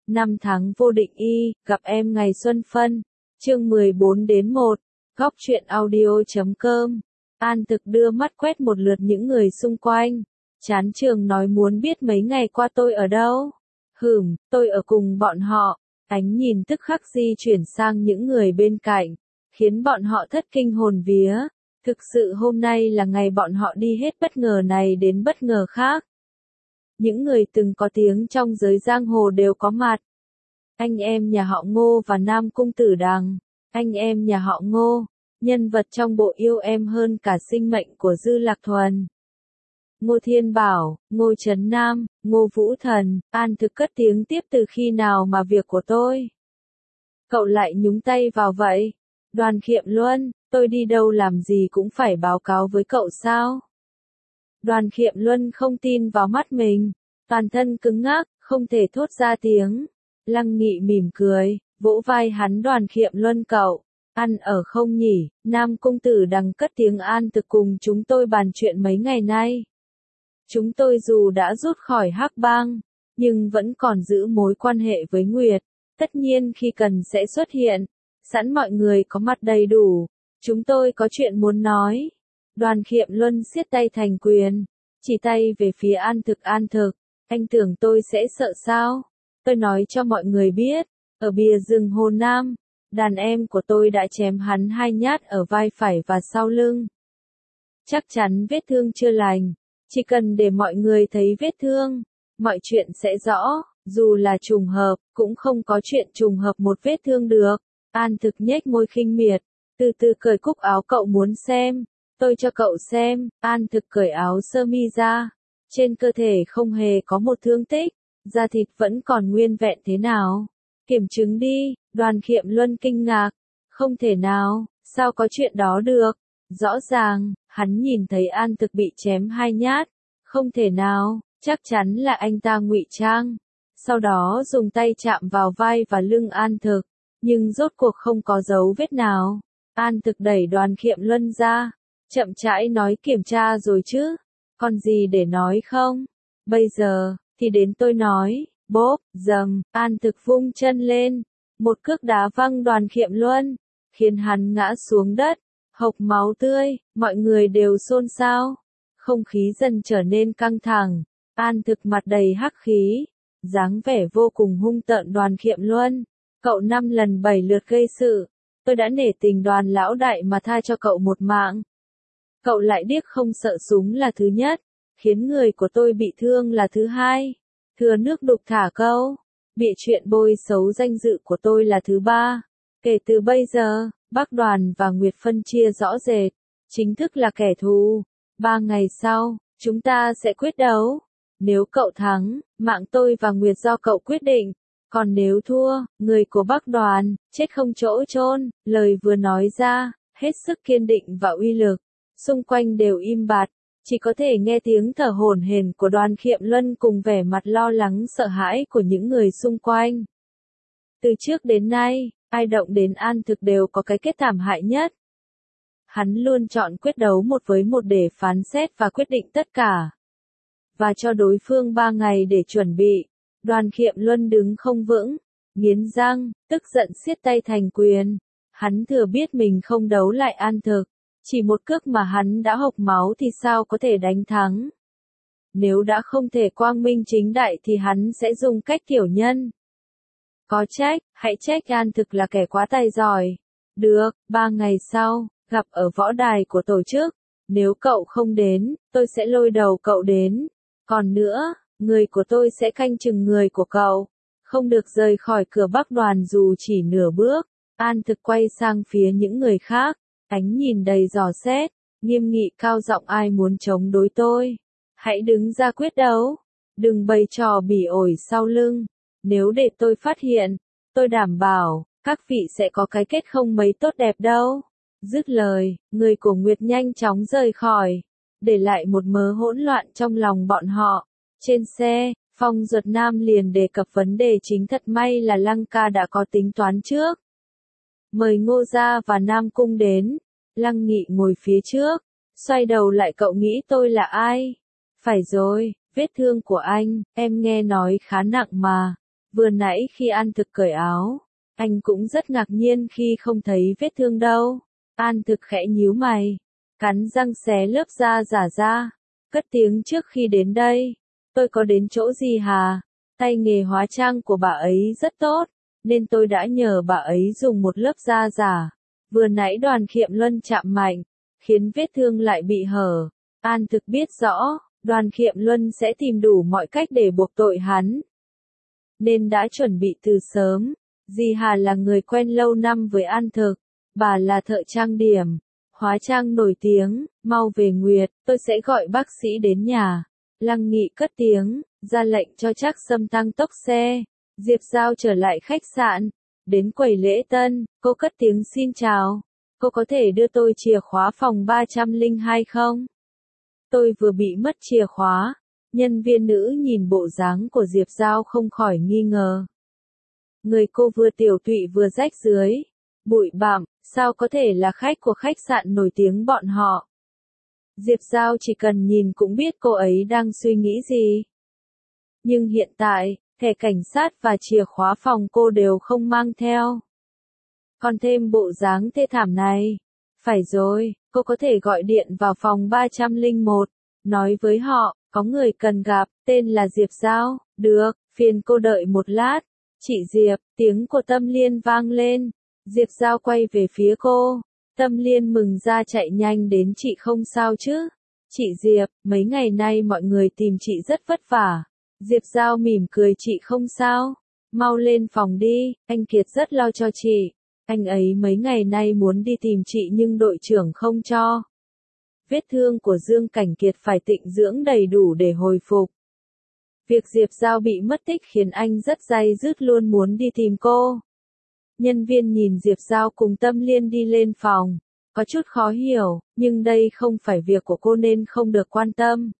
Năm tháng vô định y, gặp em ngày xuân phân. Chương 14-1, góc truyện audio.com. An Thực đưa mắt quét một lượt những người xung quanh. Chán trường nói muốn biết mấy ngày qua tôi ở đâu. Tôi ở cùng bọn họ. Ánh nhìn tức khắc di chuyển sang những người bên cạnh, khiến bọn họ thất kinh hồn vía. Thực sự hôm nay là ngày bọn họ đi hết bất ngờ này đến bất ngờ khác. Những người từng có tiếng trong giới giang hồ đều có mặt. Anh em nhà họ Ngô và Nam Cung Tử Đằng. Anh em nhà họ Ngô, nhân vật trong bộ Yêu Em hơn cả sinh mệnh của Dư Lạc Thuần. Ngô Thiên Bảo, Ngô Trấn Nam, Ngô Vũ Thần. An Thực cất tiếng tiếp: từ khi nào mà việc của tôi? Cậu lại nhúng tay vào vậy? Đoàn Kiệm Luân, tôi đi đâu làm gì cũng phải báo cáo với cậu sao? Đoàn Kiệm Luân không tin vào mắt mình, toàn thân cứng ngắc, không thể thốt ra tiếng. Lăng Nghị mỉm cười, vỗ vai hắn: Đoàn Kiệm Luân cậu, ăn ở không nhỉ? Nam Cung Tử Đằng cất tiếng: An Thực cùng chúng tôi bàn chuyện mấy ngày nay. Chúng tôi dù đã rút khỏi Hắc Bang, nhưng vẫn còn giữ mối quan hệ với Nguyệt. Tất nhiên khi cần sẽ xuất hiện, sẵn mọi người có mặt đầy đủ. Chúng tôi có chuyện muốn nói. Đoàn Kiệm Luân siết tay thành quyền, chỉ tay về phía An Thực. An Thực, anh tưởng tôi sẽ sợ sao? Tôi nói cho mọi người biết, ở bìa rừng Hồ Nam, đàn em của tôi đã chém hắn 2 nhát ở vai phải và sau lưng. Chắc chắn vết thương chưa lành, chỉ cần để mọi người thấy vết thương, mọi chuyện sẽ rõ. Dù là trùng hợp, cũng không có chuyện trùng hợp một vết thương được. An Thực nhếch môi khinh miệt, từ từ cởi cúc áo. Cậu muốn xem? Tôi cho cậu xem. An Thực cởi áo sơ mi ra. Trên cơ thể không hề có một thương tích, da thịt vẫn còn nguyên vẹn. Thế nào? Kiểm chứng đi. Đoàn Kiệm Luân kinh ngạc. Không thể nào, sao có chuyện đó được? Rõ ràng, hắn nhìn thấy An Thực bị chém 2 nhát. Không thể nào, chắc chắn là anh ta ngụy trang. Sau đó dùng tay chạm vào vai và lưng An Thực, nhưng rốt cuộc không có dấu vết nào. An Thực đẩy Đoàn Kiệm Luân ra, chậm rãi nói: kiểm tra rồi chứ? Còn gì để nói không? Bây giờ, thì đến tôi nói. Bốp, dầm, An Thực vung chân lên, một cước đá văng Đoàn Kiệm Luân, khiến hắn ngã xuống đất, hộc máu tươi. Mọi người đều xôn xao. Không khí dần trở nên căng thẳng. An Thực mặt đầy hắc khí, dáng vẻ vô cùng hung tợn. Đoàn Kiệm Luân, cậu 5 lần 7 lượt gây sự, tôi đã nể tình Đoàn lão đại mà tha cho cậu một mạng. Cậu lại điếc không sợ súng là thứ nhất, khiến người của tôi bị thương là thứ hai, thừa nước đục thả câu, bịa chuyện bôi xấu danh dự của tôi là thứ ba. Kể từ bây giờ, Bắc Đoàn và Nguyệt phân chia rõ rệt, chính thức là kẻ thù. 3 ngày sau, chúng ta sẽ quyết đấu. Nếu cậu thắng, mạng tôi và Nguyệt do cậu quyết định. Còn nếu thua, người của Bắc Đoàn, chết không chỗ chôn. Lời vừa nói ra, hết sức kiên định và uy lực. Xung quanh đều im bặt, chỉ có thể nghe tiếng thở hổn hển của Đoàn Kiệm Luân cùng vẻ mặt lo lắng sợ hãi của những người xung quanh. Từ trước đến nay, ai động đến An Thực đều có cái kết thảm hại nhất. Hắn luôn chọn quyết đấu 1 với 1 để phán xét và quyết định tất cả. Và cho đối phương 3 ngày để chuẩn bị. Đoàn Kiệm Luân đứng không vững, nghiến răng, tức giận siết tay thành quyền. Hắn thừa biết mình không đấu lại An Thực. Chỉ một cước mà hắn đã hộc máu thì sao có thể đánh thắng. Nếu đã không thể quang minh chính đại thì hắn sẽ dùng cách tiểu nhân. Có trách, hãy trách An Thực là kẻ quá tài giỏi. Được, 3 ngày sau, gặp ở võ đài của tổ chức. Nếu cậu không đến, tôi sẽ lôi đầu cậu đến. Còn nữa, người của tôi sẽ canh chừng người của cậu. Không được rời khỏi cửa Bắc Đoàn dù chỉ nửa bước. An Thực quay sang phía những người khác, ánh nhìn đầy dò xét, nghiêm nghị cao giọng: ai muốn chống đối tôi? Hãy đứng ra quyết đấu. Đừng bày trò bỉ ổi sau lưng. Nếu để tôi phát hiện, tôi đảm bảo, các vị sẽ có cái kết không mấy tốt đẹp đâu. Dứt lời, người của Nguyệt nhanh chóng rời khỏi, để lại một mớ hỗn loạn trong lòng bọn họ. Trên xe, Phong Duật Nam liền đề cập vấn đề chính: thật may là Lăng ca đã có tính toán trước. Mời Ngô gia và Nam Cung đến. Lăng Nghị ngồi phía trước, xoay đầu lại: cậu nghĩ tôi là ai? Phải rồi, vết thương của anh, em nghe nói khá nặng mà. Vừa nãy khi An Thực cởi áo, anh cũng rất ngạc nhiên khi không thấy vết thương đâu. An Thực khẽ nhíu mày, cắn răng xé lớp da giả ra, cất tiếng trước khi đến đây. Tôi có đến chỗ gì hà? Tay nghề hóa trang của bà ấy rất tốt, nên tôi đã nhờ bà ấy dùng một lớp da giả. Vừa nãy Đoàn Khiệm Luân chạm mạnh, khiến vết thương lại bị hở. An Thực biết rõ, Đoàn Khiệm Luân sẽ tìm đủ mọi cách để buộc tội hắn, nên đã chuẩn bị từ sớm. Dì Hà là người quen lâu năm với An Thực, bà là thợ trang điểm, hóa trang nổi tiếng, mau về Nguyệt, tôi sẽ gọi bác sĩ đến nhà. Lăng Nghị cất tiếng, ra lệnh cho Trác Sâm tăng tốc xe. Diệp Giao trở lại khách sạn, đến quầy lễ tân, cô cất tiếng xin chào. Cô có thể đưa tôi chìa khóa phòng 302 không? Tôi vừa bị mất chìa khóa. Nhân viên nữ nhìn bộ dáng của Diệp Giao không khỏi nghi ngờ. Người cô vừa tiểu tụy vừa rách dưới, bụi bặm, sao có thể là khách của khách sạn nổi tiếng bọn họ? Diệp Giao chỉ cần nhìn cũng biết cô ấy đang suy nghĩ gì. Nhưng hiện tại, thẻ cảnh sát và chìa khóa phòng cô đều không mang theo. Còn thêm bộ dáng thê thảm này. Phải rồi, cô có thể gọi điện vào phòng 301, nói với họ, có người cần gặp, tên là Diệp Giao. Được, phiền cô đợi một lát. Chị Diệp, tiếng của Tâm Liên vang lên. Diệp Giao quay về phía cô. Tâm Liên mừng ra chạy nhanh đến, chị không sao chứ? Chị Diệp, mấy ngày nay mọi người tìm chị rất vất vả. Diệp Giao mỉm cười, chị không sao. Mau lên phòng đi, anh Kiệt rất lo cho chị. Anh ấy mấy ngày nay muốn đi tìm chị nhưng đội trưởng không cho. Vết thương của Dương Cảnh Kiệt phải tịnh dưỡng đầy đủ để hồi phục. Việc Diệp Giao bị mất tích khiến anh rất day dứt, luôn muốn đi tìm cô. Nhân viên nhìn Diệp Giao cùng Tâm Liên đi lên phòng, có chút khó hiểu, nhưng đây không phải việc của cô nên không được quan tâm.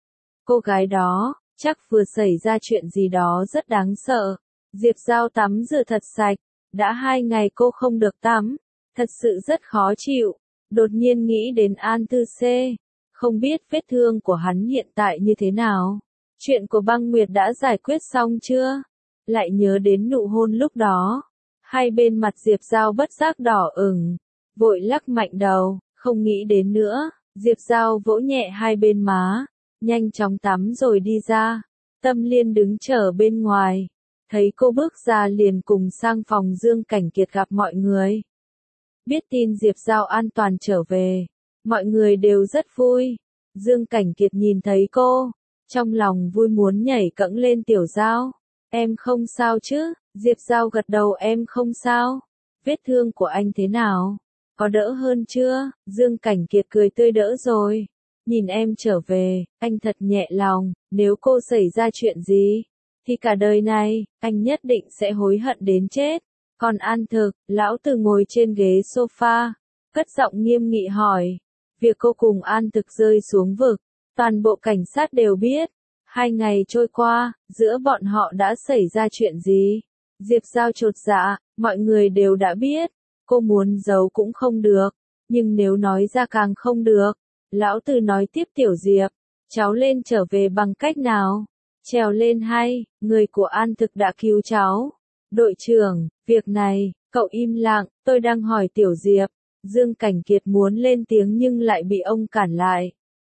Cô gái đó, chắc vừa xảy ra chuyện gì đó rất đáng sợ. Diệp Giao tắm rửa thật sạch, đã 2 ngày cô không được tắm, thật sự rất khó chịu. Đột nhiên nghĩ đến An Tư Xê, không biết vết thương của hắn hiện tại như thế nào. Chuyện của Băng Nguyệt đã giải quyết xong chưa? Lại nhớ đến nụ hôn lúc đó. Hai bên mặt Diệp Giao bất giác đỏ ửng, vội lắc mạnh đầu, không nghĩ đến nữa. Diệp Giao vỗ nhẹ hai bên má, nhanh chóng tắm rồi đi ra. Tâm Liên đứng chờ bên ngoài, thấy cô bước ra liền cùng sang phòng Dương Cảnh Kiệt gặp mọi người. Biết tin Diệp Giao an toàn trở về, mọi người đều rất vui. Dương Cảnh Kiệt nhìn thấy cô, trong lòng vui muốn nhảy cẫng lên, Tiểu Giao, em không sao chứ? Diệp Giao gật đầu, em không sao. Vết thương của anh thế nào? Có đỡ hơn chưa? Dương Cảnh Kiệt cười tươi, đỡ rồi. Nhìn em trở về, anh thật nhẹ lòng, nếu cô xảy ra chuyện gì, thì cả đời này, anh nhất định sẽ hối hận đến chết. Còn An Thực, lão Từ ngồi trên ghế sofa, cất giọng nghiêm nghị hỏi. Việc cô cùng An Thực rơi xuống vực, toàn bộ cảnh sát đều biết. 2 ngày trôi qua, giữa bọn họ đã xảy ra chuyện gì? Diệp Giao chột dạ, mọi người đều đã biết. Cô muốn giấu cũng không được, nhưng nếu nói ra càng không được. Lão Từ nói tiếp, Tiểu Diệp, cháu lên trở về bằng cách nào? Trèo lên hay, người của An Thực đã cứu cháu. Đội trưởng, việc này, cậu im lặng, tôi đang hỏi Tiểu Diệp. Dương Cảnh Kiệt muốn lên tiếng nhưng lại bị ông cản lại.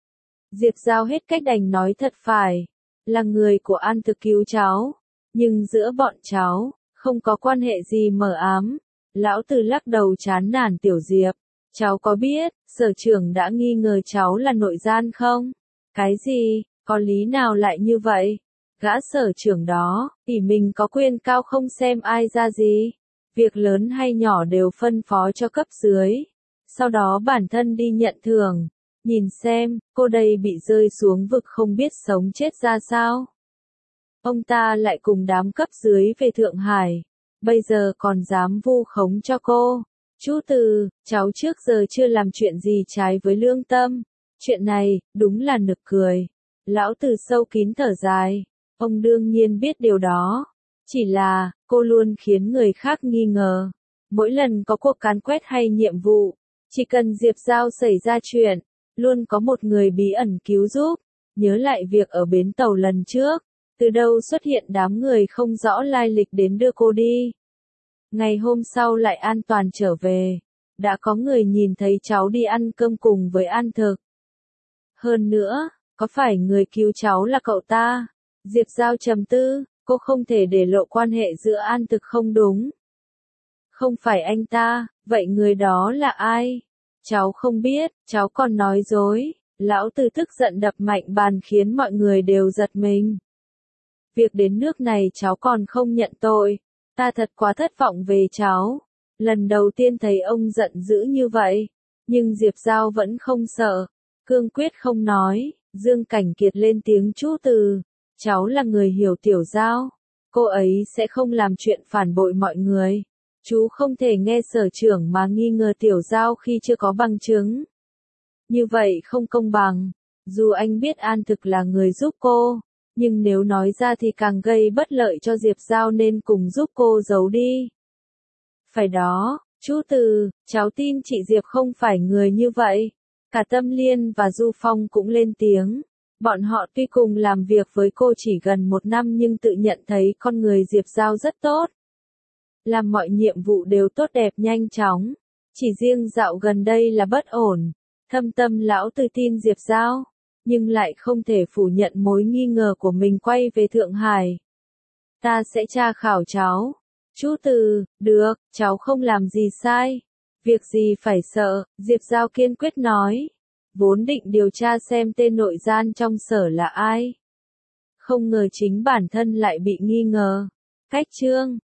Diệp Giao hết cách đành nói, thật phải, là người của An Thực cứu cháu, nhưng giữa bọn cháu, không có quan hệ gì mờ ám. Lão Từ lắc đầu chán nản, Tiểu Diệp, cháu có biết, sở trưởng đã nghi ngờ cháu là nội gian không? Cái gì, có lý nào lại như vậy? Gã sở trưởng đó, ỷ mình có quyền cao không xem ai ra gì. Việc lớn hay nhỏ đều phân phó cho cấp dưới. Sau đó bản thân đi nhận thưởng. Nhìn xem, cô đây bị rơi xuống vực không biết sống chết ra sao. Ông ta lại cùng đám cấp dưới về Thượng Hải. Bây giờ còn dám vu khống cho cô. Chú Từ, cháu trước giờ chưa làm chuyện gì trái với lương tâm. Chuyện này, đúng là nực cười. Lão Từ sâu kín thở dài. Ông đương nhiên biết điều đó. Chỉ là, cô luôn khiến người khác nghi ngờ. Mỗi lần có cuộc càn quét hay nhiệm vụ, chỉ cần Diệp Giao xảy ra chuyện, luôn có một người bí ẩn cứu giúp. Nhớ lại việc ở bến tàu lần trước, Từ đâu xuất hiện đám người không rõ lai lịch đến đưa cô đi. Ngày hôm sau lại an toàn trở về. Đã có người nhìn thấy cháu đi ăn cơm cùng với An Thực. Hơn nữa, có phải người cứu cháu là cậu ta? Diệp Giao trầm tư, cô không thể để lộ quan hệ giữa An Thực không đúng. Không phải anh ta, vậy người đó là ai? Cháu không biết, cháu còn nói dối. Lão Từ tức giận đập mạnh bàn khiến mọi người đều giật mình. Việc đến nước này cháu còn không nhận tội. Ta thật quá thất vọng về cháu. Lần đầu tiên thấy ông giận dữ như vậy. Nhưng Diệp Giao vẫn không sợ. Cương quyết không nói. Dương Cảnh Kiệt lên tiếng chú Từ. Cháu là người hiểu Tiểu Giao. Cô ấy sẽ không làm chuyện phản bội mọi người. Chú không thể nghe sở trưởng mà nghi ngờ Tiểu Giao khi chưa có bằng chứng. Như vậy không công bằng. Dù anh biết An Thực là người giúp cô, nhưng nếu nói ra thì càng gây bất lợi cho Diệp Giao nên cùng giúp cô giấu đi. Phải đó, chú Từ, cháu tin chị Diệp không phải người như vậy. Cả Tâm Liên và Du Phong cũng lên tiếng. Bọn họ tuy cùng làm việc với cô chỉ gần 1 năm nhưng tự nhận thấy con người Diệp Giao rất tốt. Làm mọi nhiệm vụ đều tốt đẹp nhanh chóng. Chỉ riêng dạo gần đây là bất ổn. Thâm tâm lão Từ tin Diệp Giao, nhưng lại không thể phủ nhận mối nghi ngờ của mình quay về Thượng Hải. Ta sẽ tra khảo cháu. Chú Từ, được, cháu không làm gì sai. Việc gì phải sợ, Diệp Giao kiên quyết nói. Vốn định điều tra xem tên nội gian trong sở là ai. Không ngờ chính bản thân lại bị nghi ngờ. Cách chương